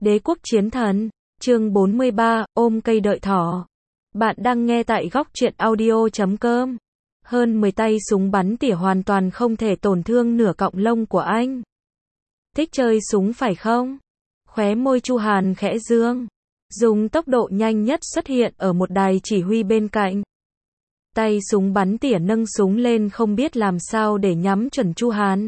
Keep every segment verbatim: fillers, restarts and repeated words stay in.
Đế quốc chiến thần, chương bốn mươi ba, ôm cây đợi thỏ. Bạn đang nghe tại góc truyện audio chấm com. Hơn mười tay súng bắn tỉa hoàn toàn không thể tổn thương nửa cọng lông của anh. Thích chơi súng phải không? Khóe môi Chu Hàn khẽ dương, dùng tốc độ nhanh nhất xuất hiện ở một đài chỉ huy bên cạnh. Tay súng bắn tỉa nâng súng lên không biết làm sao để nhắm chuẩn Chu Hàn.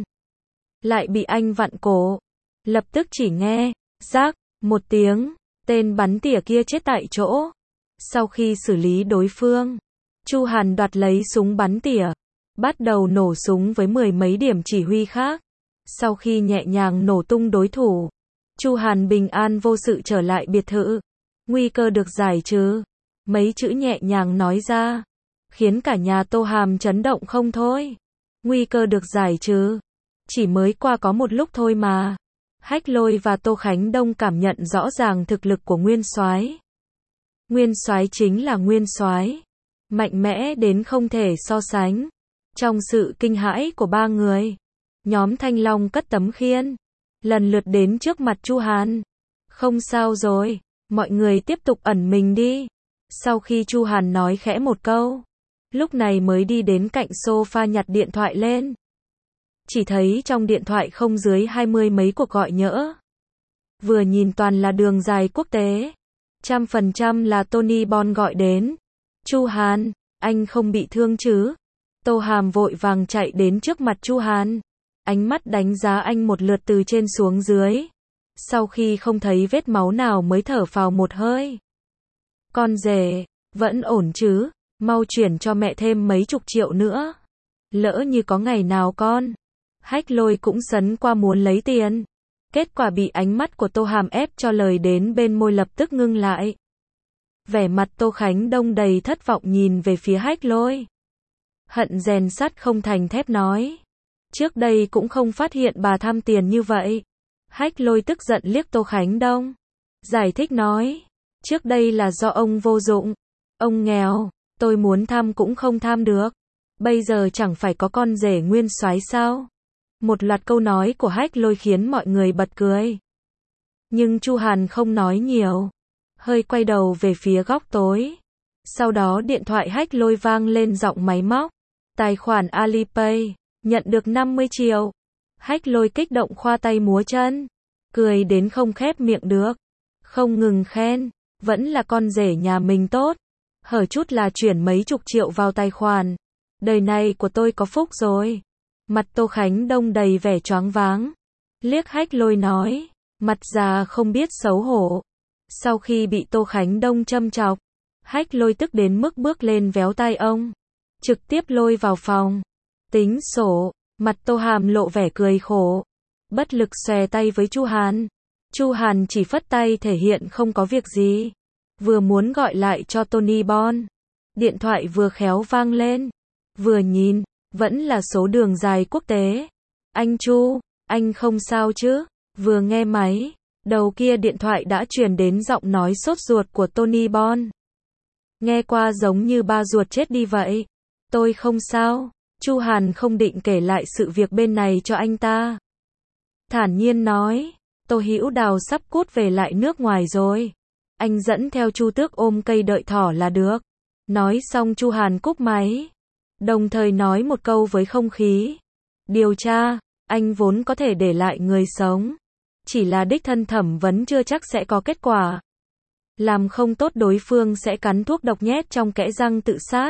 Lại bị anh vặn cổ. Lập tức chỉ nghe, rác, một tiếng, tên bắn tỉa kia chết tại chỗ. Sau khi xử lý đối phương, Chu Hàn đoạt lấy súng bắn tỉa, bắt đầu nổ súng với mười mấy điểm chỉ huy khác. Sau khi nhẹ nhàng nổ tung đối thủ, Chu Hàn bình an vô sự trở lại biệt thự. Nguy cơ được giải trừ. Mấy chữ nhẹ nhàng nói ra, khiến cả nhà Tô Hàm chấn động không thôi. Nguy cơ được giải trừ. Chỉ mới qua có một lúc thôi mà. Hách Lôi và Tô Khánh Đông cảm nhận rõ ràng thực lực của Nguyên Soái. Nguyên Soái chính là Nguyên Soái, mạnh mẽ đến không thể so sánh. Trong sự kinh hãi của ba người, nhóm Thanh Long cất tấm khiên, lần lượt đến trước mặt Chu Hàn. Không sao rồi, mọi người tiếp tục ẩn mình đi. Sau khi Chu Hàn nói khẽ một câu, lúc này mới đi đến cạnh sofa nhặt điện thoại lên. Chỉ thấy trong điện thoại không dưới hai mươi mấy cuộc gọi nhỡ. Vừa nhìn toàn là đường dài quốc tế. Trăm phần trăm là Tony Bon gọi đến. Chu Hàn, anh không bị thương chứ? Tô Hàm vội vàng chạy đến trước mặt Chu Hàn. Ánh mắt đánh giá anh một lượt từ trên xuống dưới. Sau khi không thấy vết máu nào mới thở phào một hơi. Con rể, vẫn ổn chứ? Mau chuyển cho mẹ thêm mấy chục triệu nữa. Lỡ như có ngày nào con. Hách Lôi cũng sấn qua muốn lấy tiền. Kết quả bị ánh mắt của Tô Hàm ép cho lời đến bên môi lập tức ngưng lại. Vẻ mặt Tô Khánh Đông đầy thất vọng nhìn về phía Hách Lôi. Hận rèn sắt không thành thép nói. Trước đây cũng không phát hiện bà tham tiền như vậy. Hách Lôi tức giận liếc Tô Khánh Đông. Giải thích nói. Trước đây là do ông vô dụng. Ông nghèo, tôi muốn tham cũng không tham được. Bây giờ chẳng phải có con rể Nguyên Soái sao? Một loạt câu nói của Hách Lôi khiến mọi người bật cười. Nhưng Chu Hàn không nói nhiều. Hơi quay đầu về phía góc tối. Sau đó điện thoại Hách Lôi vang lên giọng máy móc. Tài khoản Alipay, nhận được năm mươi triệu. Hách Lôi kích động khoa tay múa chân. Cười đến không khép miệng được. Không ngừng khen. Vẫn là con rể nhà mình tốt. Hở chút là chuyển mấy chục triệu vào tài khoản. Đời này của tôi có phúc rồi. Mặt Tô Khánh Đông đầy vẻ choáng váng. Liếc Hách Lôi nói. Mặt già không biết xấu hổ. Sau khi bị Tô Khánh Đông châm chọc, Hách Lôi tức đến mức bước lên véo tay ông. Trực tiếp lôi vào phòng. Tính sổ. Mặt Tô Hàm lộ vẻ cười khổ. Bất lực xòe tay với Chu Hàn. Chu Hàn chỉ phất tay thể hiện không có việc gì. Vừa muốn gọi lại cho Tony Bon. Điện thoại vừa khéo vang lên. Vừa nhìn. Vẫn là số đường dài quốc tế. Anh Chu, anh không sao chứ? Vừa nghe máy, đầu kia điện thoại đã truyền đến giọng nói sốt ruột của Tony Bon. Nghe qua giống như ba ruột chết đi vậy. Tôi không sao. Chu Hàn không định kể lại sự việc bên này cho anh ta. Thản nhiên nói, Tô Hữu Đào sắp cút về lại nước ngoài rồi. Anh dẫn theo Chu Tước ôm cây đợi thỏ là được. Nói xong Chu Hàn cúp máy. Đồng thời nói một câu với không khí. Điều tra, anh vốn có thể để lại người sống. Chỉ là đích thân thẩm vấn chưa chắc sẽ có kết quả. Làm không tốt đối phương sẽ cắn thuốc độc nhét trong kẽ răng tự sát.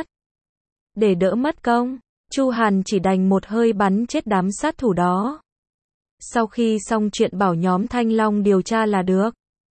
Để đỡ mất công, Chu Hàn chỉ đành một hơi bắn chết đám sát thủ đó. Sau khi xong chuyện bảo nhóm Thanh Long điều tra là được.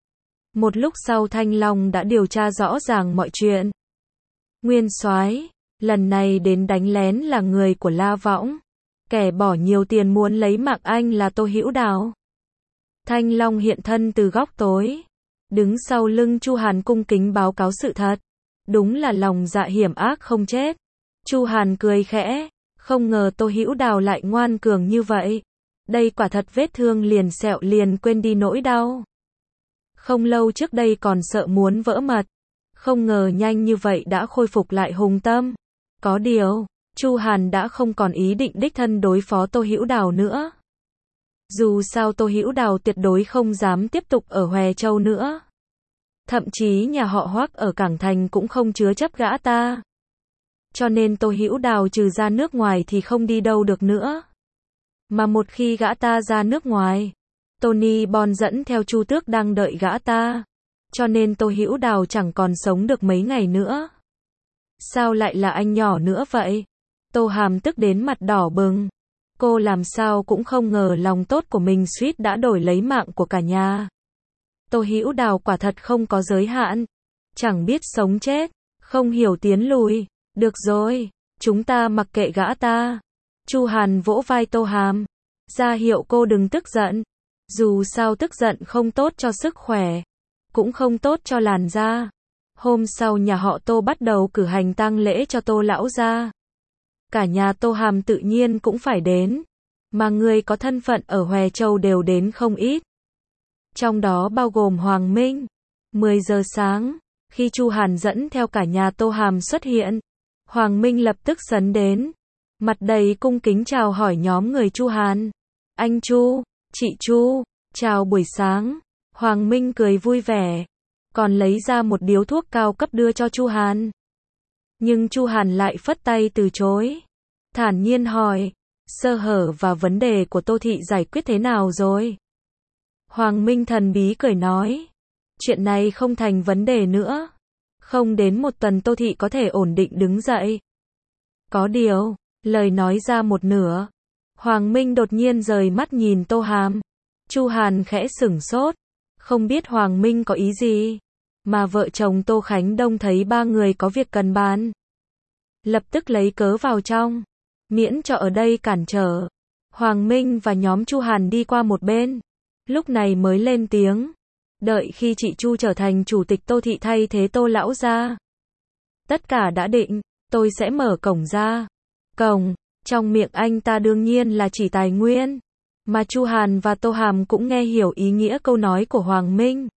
Một lúc sau Thanh Long đã điều tra rõ ràng mọi chuyện. Nguyên Soái, lần này đến đánh lén là người của La Võng. Kẻ bỏ nhiều tiền muốn lấy mạng anh là Tô Hữu Đào. Thanh Long hiện thân từ góc tối. Đứng sau lưng Chu Hàn cung kính báo cáo sự thật. Đúng là lòng dạ hiểm ác không chết. Chu Hàn cười khẽ. Không ngờ Tô Hữu Đào lại ngoan cường như vậy. Đây quả thật vết thương liền sẹo liền quên đi nỗi đau. Không lâu trước đây còn sợ muốn vỡ mật. Không ngờ nhanh như vậy đã khôi phục lại hùng tâm. Có điều, Chu Hàn đã không còn ý định đích thân đối phó Tô Hữu Đào nữa. Dù sao Tô Hữu Đào tuyệt đối không dám tiếp tục ở Hoè Châu nữa. Thậm chí nhà họ Hoắc ở Cảng Thành cũng không chứa chấp gã ta. Cho nên Tô Hữu Đào trừ ra nước ngoài thì không đi đâu được nữa. Mà một khi gã ta ra nước ngoài, Tony Bon dẫn theo Chu Tước đang đợi gã ta. Cho nên Tô Hữu Đào chẳng còn sống được mấy ngày nữa. Sao lại là anh nhỏ nữa vậy? Tô Hàm tức đến mặt đỏ bừng. Cô làm sao cũng không ngờ lòng tốt của mình suýt đã đổi lấy mạng của cả nhà. Tô Hữu Đào quả thật không có giới hạn. Chẳng biết sống chết, không hiểu tiến lùi. Được rồi, chúng ta mặc kệ gã ta. Chu Hàn vỗ vai Tô Hàm, ra hiệu cô đừng tức giận. Dù sao tức giận không tốt cho sức khỏe, cũng không tốt cho làn da. Hôm sau nhà họ Tô bắt đầu cử hành tang lễ cho Tô lão gia. Cả nhà Tô Hàm tự nhiên cũng phải đến, mà người có thân phận ở Hoè Châu đều đến không ít. Trong đó bao gồm Hoàng Minh. mười giờ sáng, khi Chu Hàn dẫn theo cả nhà Tô Hàm xuất hiện, Hoàng Minh lập tức sấn đến, mặt đầy cung kính chào hỏi nhóm người Chu Hàn. Anh Chu, chị Chu, chào buổi sáng. Hoàng Minh cười vui vẻ, còn lấy ra một điếu thuốc cao cấp đưa cho Chu Hàn. Nhưng Chu Hàn lại phất tay từ chối, thản nhiên hỏi, sơ hở và vấn đề của Tô thị giải quyết thế nào rồi? Hoàng Minh thần bí cười nói, chuyện này không thành vấn đề nữa. Không đến một tuần Tô thị có thể ổn định đứng dậy. Có điều, lời nói ra một nửa, Hoàng Minh đột nhiên rời mắt nhìn Tô Hàm. Chu Hàn khẽ sửng sốt, không biết Hoàng Minh có ý gì, mà vợ chồng Tô Khánh Đông thấy ba người có việc cần bàn, lập tức lấy cớ vào trong, miễn cho ở đây cản trở. Hoàng Minh và nhóm Chu Hàn đi qua một bên, lúc này mới lên tiếng, đợi khi chị Chu trở thành chủ tịch Tô thị thay thế Tô lão gia, tất cả đã định, tôi sẽ mở cổng ra. Cổng, trong miệng anh ta đương nhiên là chỉ tài nguyên, mà Chu Hàn và Tô Hàm cũng nghe hiểu ý nghĩa câu nói của Hoàng Minh.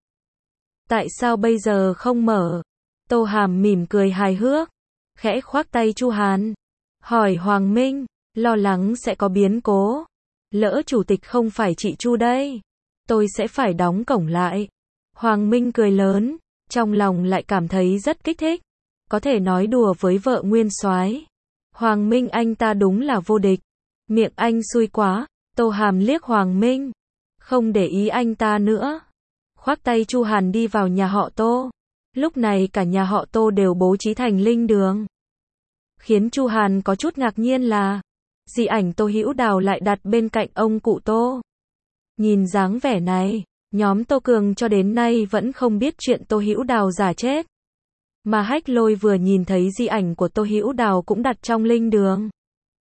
Tại sao bây giờ không mở? Tô Hàm mỉm cười hài hước, khẽ khoác tay Chu Hàn, hỏi Hoàng Minh, lo lắng sẽ có biến cố. Lỡ chủ tịch không phải chị Chu đây, tôi sẽ phải đóng cổng lại. Hoàng Minh cười lớn, trong lòng lại cảm thấy rất kích thích, có thể nói đùa với vợ nguyên soái. Hoàng Minh anh ta đúng là vô địch, miệng anh xui quá. Tô Hàm liếc Hoàng Minh, không để ý anh ta nữa, khoác tay Chu Hàn đi vào nhà họ Tô. Lúc này cả nhà họ Tô đều bố trí thành linh đường. Khiến Chu Hàn có chút ngạc nhiên là, di ảnh Tô Hữu Đào lại đặt bên cạnh ông cụ Tô. Nhìn dáng vẻ này, nhóm Tô Cường cho đến nay vẫn không biết chuyện Tô Hữu Đào giả chết. Mà Hách Lôi vừa nhìn thấy di ảnh của Tô Hữu Đào cũng đặt trong linh đường,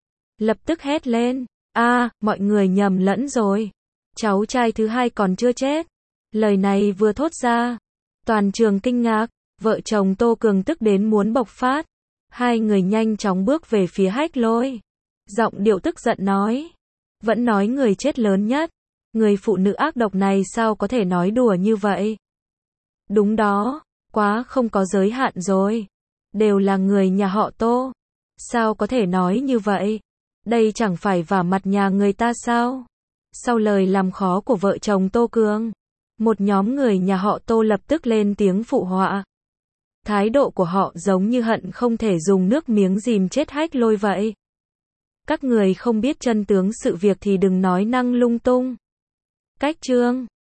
lập tức hét lên, a, à, mọi người nhầm lẫn rồi. Cháu trai thứ hai còn chưa chết. Lời này vừa thốt ra, toàn trường kinh ngạc, vợ chồng Tô Cường tức đến muốn bộc phát. Hai người nhanh chóng bước về phía Hách Lôi, giọng điệu tức giận nói, vẫn nói người chết lớn nhất, người phụ nữ ác độc này sao có thể nói đùa như vậy? Đúng đó, quá không có giới hạn rồi. Đều là người nhà họ Tô, sao có thể nói như vậy? Đây chẳng phải vả mặt nhà người ta sao? Sau lời làm khó của vợ chồng Tô Cường, một nhóm người nhà họ Tô lập tức lên tiếng phụ họa. Thái độ của họ giống như hận không thể dùng nước miếng dìm chết Hách Lôi vậy. Các người không biết chân tướng sự việc thì đừng nói năng lung tung. Cách chương